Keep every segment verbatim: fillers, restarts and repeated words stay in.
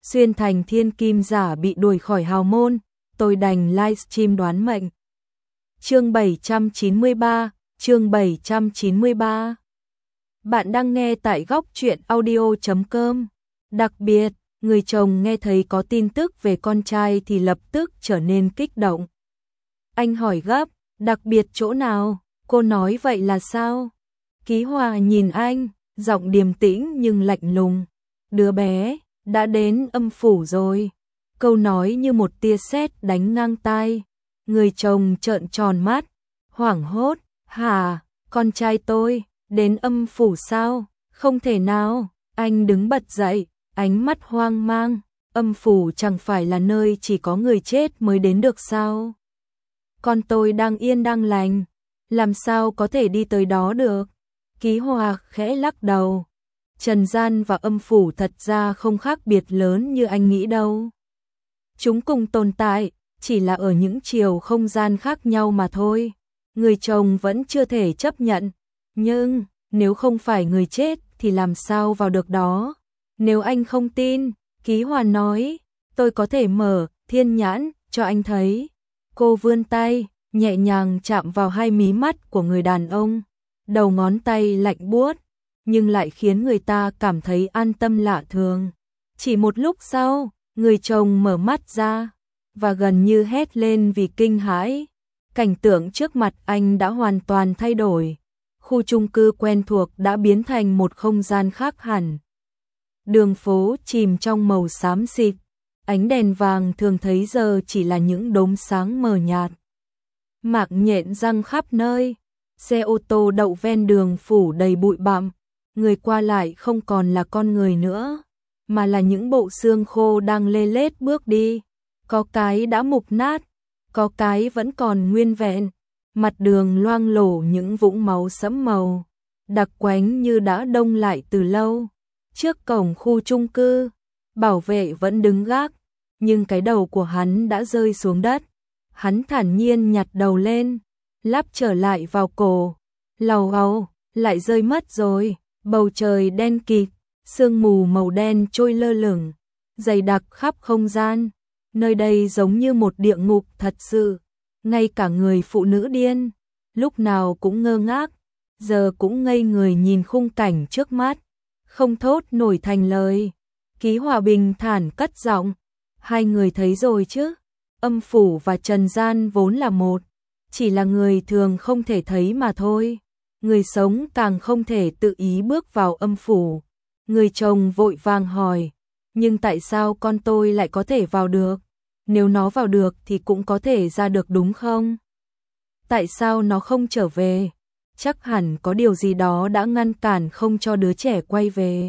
xuyên thành thiên kim giả bị đuổi khỏi hào môn, tôi đành livestream đoán mệnh. Chương bảy trăm chín mươi ba, chương bảy trăm chín mươi ba. Bạn đang nghe tại góc truyện audio chấm com. Đặc biệt, người chồng nghe thấy có tin tức về con trai thì lập tức trở nên kích động. Anh hỏi gấp, đặc biệt chỗ nào? Cô nói vậy là sao? Ký Hòa nhìn anh, giọng điềm tĩnh nhưng lạnh lùng. Đứa bé đã đến âm phủ rồi. Câu nói như một tia sét đánh ngang tai. Người chồng trợn tròn mắt, hoảng hốt, hả, con trai tôi, đến âm phủ sao? Không thể nào. Anh đứng bật dậy, ánh mắt hoang mang. Âm phủ chẳng phải là nơi chỉ có người chết mới đến được sao? Con tôi đang yên đang lành, làm sao có thể đi tới đó được? Ký Hòa khẽ lắc đầu. Trần gian và âm phủ thật ra không khác biệt lớn như anh nghĩ đâu. Chúng cùng tồn tại, chỉ là ở những chiều không gian khác nhau mà thôi. Người chồng vẫn chưa thể chấp nhận. Nhưng, nếu không phải người chết thì làm sao vào được đó? Nếu anh không tin, Ký Hòa nói, tôi có thể mở thiên nhãn cho anh thấy. Cô vươn tay, nhẹ nhàng chạm vào hai mí mắt của người đàn ông. Đầu ngón tay lạnh buốt, nhưng lại khiến người ta cảm thấy an tâm lạ thường. Chỉ một lúc sau, người chồng mở mắt ra, và gần như hét lên vì kinh hãi. Cảnh tượng trước mặt anh đã hoàn toàn thay đổi. Khu chung cư quen thuộc đã biến thành một không gian khác hẳn. Đường phố chìm trong màu xám xịt, ánh đèn vàng thường thấy giờ chỉ là những đốm sáng mờ nhạt. Mạng nhện răng khắp nơi, xe ô tô đậu ven đường phủ đầy bụi bặm, người qua lại không còn là con người nữa, mà là những bộ xương khô đang lê lết bước đi. Có cái đã mục nát, có cái vẫn còn nguyên vẹn, mặt đường loang lổ những vũng máu sẫm màu, đặc quánh như đã đông lại từ lâu. Trước cổng khu chung cư, bảo vệ vẫn đứng gác, nhưng cái đầu của hắn đã rơi xuống đất. Hắn thản nhiên nhặt đầu lên, lắp trở lại vào cổ. Lầu ầu, lại rơi mất rồi. Bầu trời đen kịt, sương mù màu đen trôi lơ lửng, dày đặc khắp không gian. Nơi đây giống như một địa ngục thật sự. Ngay cả người phụ nữ điên, lúc nào cũng ngơ ngác, giờ cũng ngây người nhìn khung cảnh trước mắt, không thốt nổi thành lời. Ký Hòa bình thản cất giọng, hai người thấy rồi chứ? Âm phủ và trần gian vốn là một, chỉ là người thường không thể thấy mà thôi. Người sống càng không thể tự ý bước vào âm phủ. Người chồng vội vàng hỏi, nhưng tại sao con tôi lại có thể vào được? Nếu nó vào được thì cũng có thể ra được đúng không? Tại sao nó không trở về? Chắc hẳn có điều gì đó đã ngăn cản không cho đứa trẻ quay về.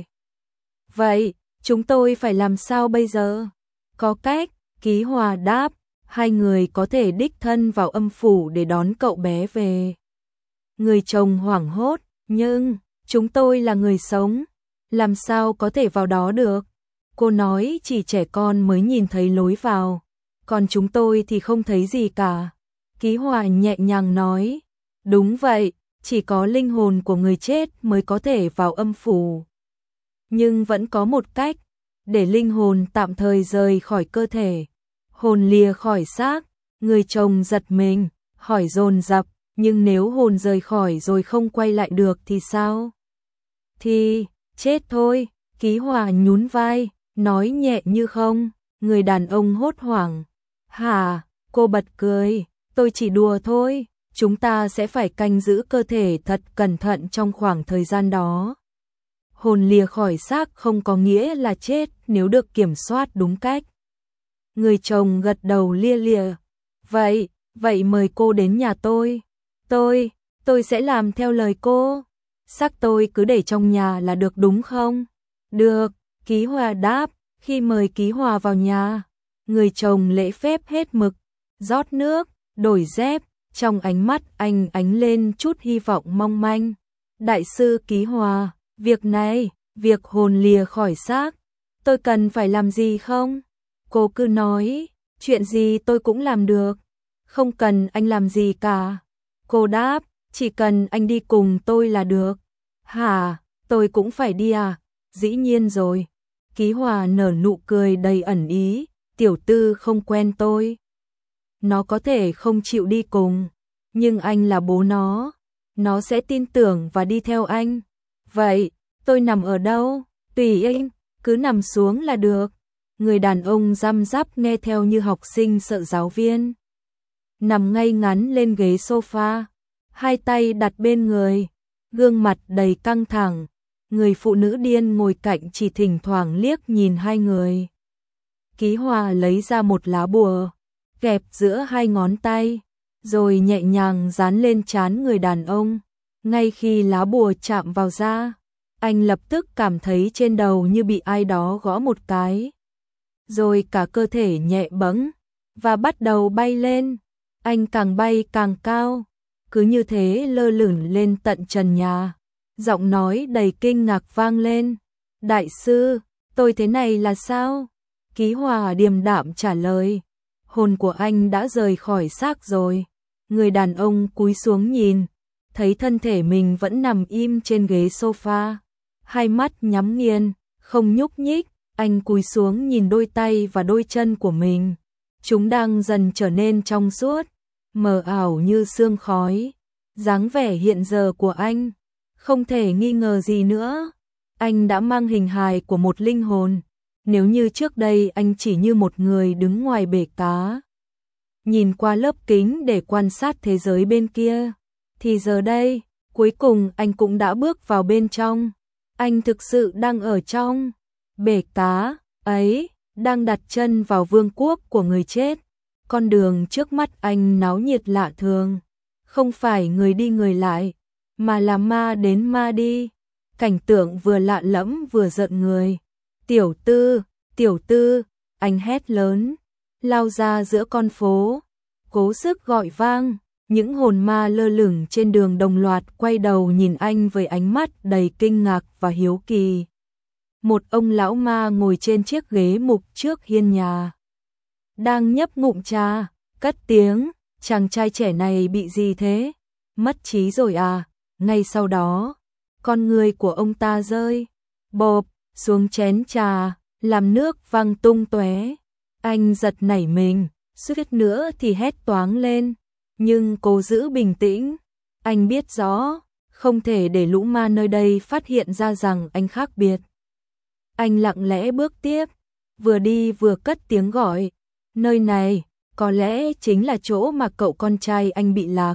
Vậy, chúng tôi phải làm sao bây giờ? Có cách, Ký Hòa đáp, hai người có thể đích thân vào âm phủ để đón cậu bé về. Người chồng hoảng hốt, nhưng, chúng tôi là người sống, làm sao có thể vào đó được? Cô nói chỉ trẻ con mới nhìn thấy lối vào, còn chúng tôi thì không thấy gì cả. Ký Hòa nhẹ nhàng nói, đúng vậy, chỉ có linh hồn của người chết mới có thể vào âm phủ. Nhưng vẫn có một cách, để linh hồn tạm thời rời khỏi cơ thể, hồn lìa khỏi xác. Người chồng giật mình, hỏi dồn dập, nhưng nếu hồn rời khỏi rồi không quay lại được thì sao? Thì, chết thôi. Ký Hòa nhún vai, nói nhẹ như không. Người đàn ông hốt hoảng. Hả? Cô bật cười, tôi chỉ đùa thôi. Chúng ta sẽ phải canh giữ cơ thể thật cẩn thận trong khoảng thời gian đó. Hồn lìa khỏi xác không có nghĩa là chết nếu được kiểm soát đúng cách. Người chồng gật đầu lia lịa. Vậy, vậy mời cô đến nhà tôi. Tôi, tôi sẽ làm theo lời cô. Xác tôi cứ để trong nhà là được đúng không? Được, Ký Hòa đáp. Khi mời Ký Hòa vào nhà, người chồng lễ phép hết mực, rót nước, đổi dép, trong ánh mắt anh ánh lên chút hy vọng mong manh. Đại sư Ký Hòa, việc này, việc hồn lìa khỏi xác, tôi cần phải làm gì không? Cô cứ nói, chuyện gì tôi cũng làm được, không cần anh làm gì cả. Cô đáp, chỉ cần anh đi cùng tôi là được. Hả, tôi cũng phải đi à? Dĩ nhiên rồi. Ký Hòa nở nụ cười đầy ẩn ý, tiểu tư không quen tôi. Nó có thể không chịu đi cùng, nhưng anh là bố nó, nó sẽ tin tưởng và đi theo anh. Vậy, tôi nằm ở đâu? Tùy anh, cứ nằm xuống là được. Người đàn ông răm rắp nghe theo như học sinh sợ giáo viên. Nằm ngay ngắn lên ghế sofa, hai tay đặt bên người, gương mặt đầy căng thẳng. Người phụ nữ điên ngồi cạnh chỉ thỉnh thoảng liếc nhìn hai người. Ký Hòa lấy ra một lá bùa, kẹp giữa hai ngón tay, rồi nhẹ nhàng dán lên trán người đàn ông. Ngay khi lá bùa chạm vào da, anh lập tức cảm thấy trên đầu như bị ai đó gõ một cái. Rồi cả cơ thể nhẹ bẫng và bắt đầu bay lên. Anh càng bay càng cao, cứ như thế lơ lửng lên tận trần nhà. Giọng nói đầy kinh ngạc vang lên. Đại sư, tôi thế này là sao? Ký Hòa điềm đạm trả lời. Hồn của anh đã rời khỏi xác rồi. Người đàn ông cúi xuống nhìn, thấy thân thể mình vẫn nằm im trên ghế sofa, hai mắt nhắm nghiền, không nhúc nhích. Anh cúi xuống nhìn đôi tay và đôi chân của mình. Chúng đang dần trở nên trong suốt, mờ ảo như sương khói. Dáng vẻ hiện giờ của anh, không thể nghi ngờ gì nữa. Anh đã mang hình hài của một linh hồn. Nếu như trước đây anh chỉ như một người đứng ngoài bể cá, nhìn qua lớp kính để quan sát thế giới bên kia, thì giờ đây, cuối cùng anh cũng đã bước vào bên trong. Anh thực sự đang ở trong bể cá ấy, đang đặt chân vào vương quốc của người chết. Con đường trước mắt anh náo nhiệt lạ thường, không phải người đi người lại, mà là ma đến ma đi. Cảnh tượng vừa lạ lẫm vừa giận người. Tiểu tư, tiểu tư, anh hét lớn, lao ra giữa con phố, cố sức gọi vang. Những hồn ma lơ lửng trên đường đồng loạt quay đầu nhìn anh với ánh mắt đầy kinh ngạc và hiếu kỳ. Một ông lão ma ngồi trên chiếc ghế mục trước hiên nhà, đang nhấp ngụm trà, cất tiếng, chàng trai trẻ này bị gì thế? Mất trí rồi à? Ngay sau đó, con người của ông ta rơi bộp xuống chén trà, làm nước văng tung tóe. Anh giật nảy mình, suýt nữa thì hét toáng lên, nhưng cố giữ bình tĩnh. Anh biết rõ, không thể để lũ ma nơi đây phát hiện ra rằng anh khác biệt. Anh lặng lẽ bước tiếp, vừa đi vừa cất tiếng gọi, nơi này có lẽ chính là chỗ mà cậu con trai anh bị lạc.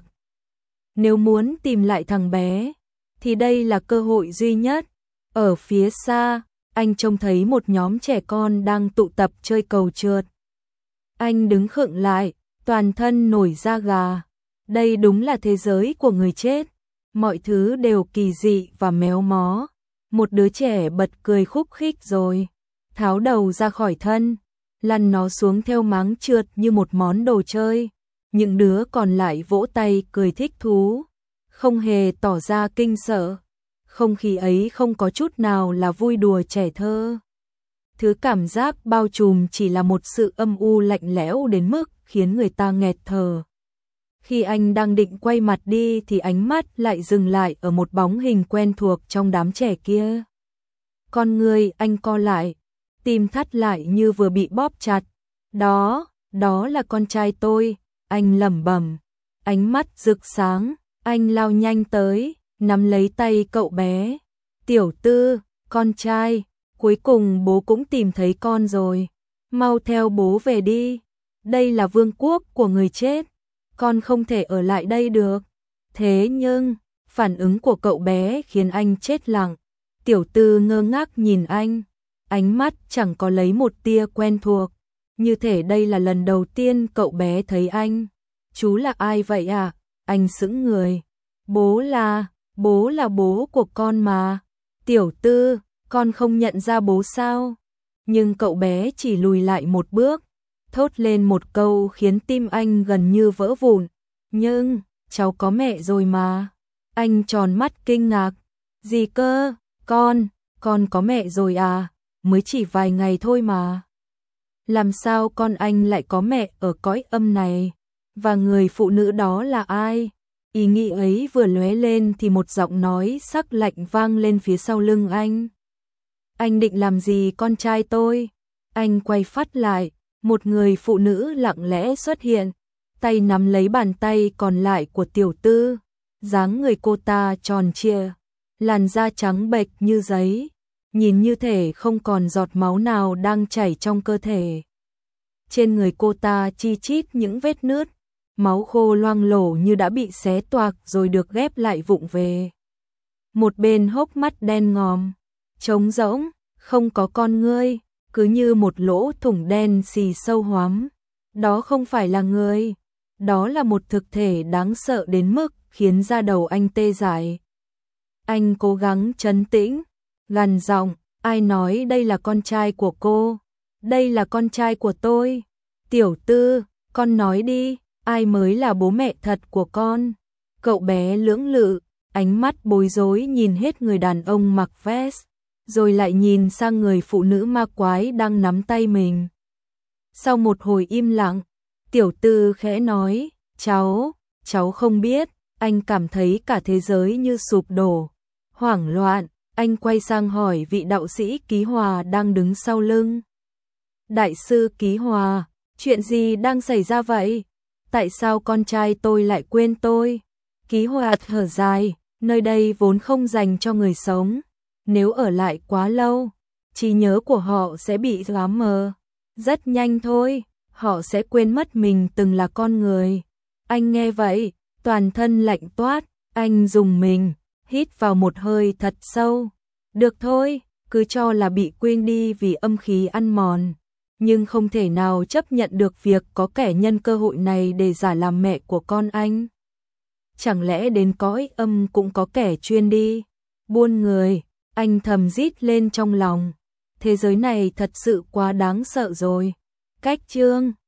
Nếu muốn tìm lại thằng bé, thì đây là cơ hội duy nhất. Ở phía xa, anh trông thấy một nhóm trẻ con đang tụ tập chơi cầu trượt. Anh đứng khựng lại, toàn thân nổi da gà. Đây đúng là thế giới của người chết. Mọi thứ đều kỳ dị và méo mó. Một đứa trẻ bật cười khúc khích rồi tháo đầu ra khỏi thân, lăn nó xuống theo máng trượt như một món đồ chơi. Những đứa còn lại vỗ tay cười thích thú, không hề tỏ ra kinh sợ. Không khí ấy không có chút nào là vui đùa trẻ thơ. Thứ cảm giác bao trùm chỉ là một sự âm u lạnh lẽo đến mức khiến người ta nghẹt thở. Khi anh đang định quay mặt đi thì ánh mắt lại dừng lại ở một bóng hình quen thuộc trong đám trẻ kia. Con người anh co lại, tim thắt lại như vừa bị bóp chặt. Đó, đó là con trai tôi, anh lẩm bẩm. Ánh mắt rực sáng, anh lao nhanh tới, nắm lấy tay cậu bé. Tiểu tư, con trai, cuối cùng bố cũng tìm thấy con rồi. Mau theo bố về đi. Đây là vương quốc của người chết. Con không thể ở lại đây được. Thế nhưng, phản ứng của cậu bé khiến anh chết lặng. Tiểu tư ngơ ngác nhìn anh. Ánh mắt chẳng có lấy một tia quen thuộc. Như thể đây là lần đầu tiên cậu bé thấy anh. Chú là ai vậy à? Anh sững người. Bố là, bố là bố của con mà. Tiểu tư, con không nhận ra bố sao? Nhưng cậu bé chỉ lùi lại một bước, thốt lên một câu khiến tim anh gần như vỡ vụn. Nhưng, cháu có mẹ rồi mà. Anh tròn mắt kinh ngạc. Gì cơ? Con, con có mẹ rồi à? Mới chỉ vài ngày thôi mà. Làm sao con anh lại có mẹ ở cõi âm này? Và người phụ nữ đó là ai? Ý nghĩ ấy vừa lóe lên thì một giọng nói sắc lạnh vang lên phía sau lưng anh. Anh định làm gì con trai tôi? Anh quay phát lại, một người phụ nữ lặng lẽ xuất hiện, tay nắm lấy bàn tay còn lại của tiểu tư. Dáng người cô ta tròn trịa, làn da trắng bệch như giấy, nhìn như thể không còn giọt máu nào đang chảy trong cơ thể. Trên người cô ta chi chít những vết nứt, máu khô loang lổ như đã bị xé toạc rồi được ghép lại vụng về. Một bên hốc mắt đen ngòm, trống rỗng, không có con ngươi, cứ như một lỗ thủng đen xì sâu hoắm. Đó không phải là người, đó là một thực thể đáng sợ đến mức khiến da đầu anh tê dại. Anh cố gắng trấn tĩnh, gằn giọng, ai nói đây là con trai của cô? Đây là con trai của tôi. Tiểu Tư, con nói đi, ai mới là bố mẹ thật của con? Cậu bé lưỡng lự, ánh mắt bối rối nhìn hết người đàn ông mặc vest, rồi lại nhìn sang người phụ nữ ma quái đang nắm tay mình. Sau một hồi im lặng, Tiểu Tư khẽ nói, cháu, cháu không biết. Anh cảm thấy cả thế giới như sụp đổ. Hoảng loạn, anh quay sang hỏi vị đạo sĩ Ký Hòa đang đứng sau lưng. Đại sư Ký Hòa, chuyện gì đang xảy ra vậy? Tại sao con trai tôi lại quên tôi? Ký Hòa thở dài, nơi đây vốn không dành cho người sống. Nếu ở lại quá lâu, trí nhớ của họ sẽ bị xóa mờ. Rất nhanh thôi, họ sẽ quên mất mình từng là con người. Anh nghe vậy, toàn thân lạnh toát, anh rùng mình, hít vào một hơi thật sâu. Được thôi, cứ cho là bị quên đi vì âm khí ăn mòn. Nhưng không thể nào chấp nhận được việc có kẻ nhân cơ hội này để giả làm mẹ của con anh. Chẳng lẽ đến cõi âm cũng có kẻ chuyên đi buôn người? Anh thầm rít lên trong lòng. Thế giới này thật sự quá đáng sợ rồi. Cách chương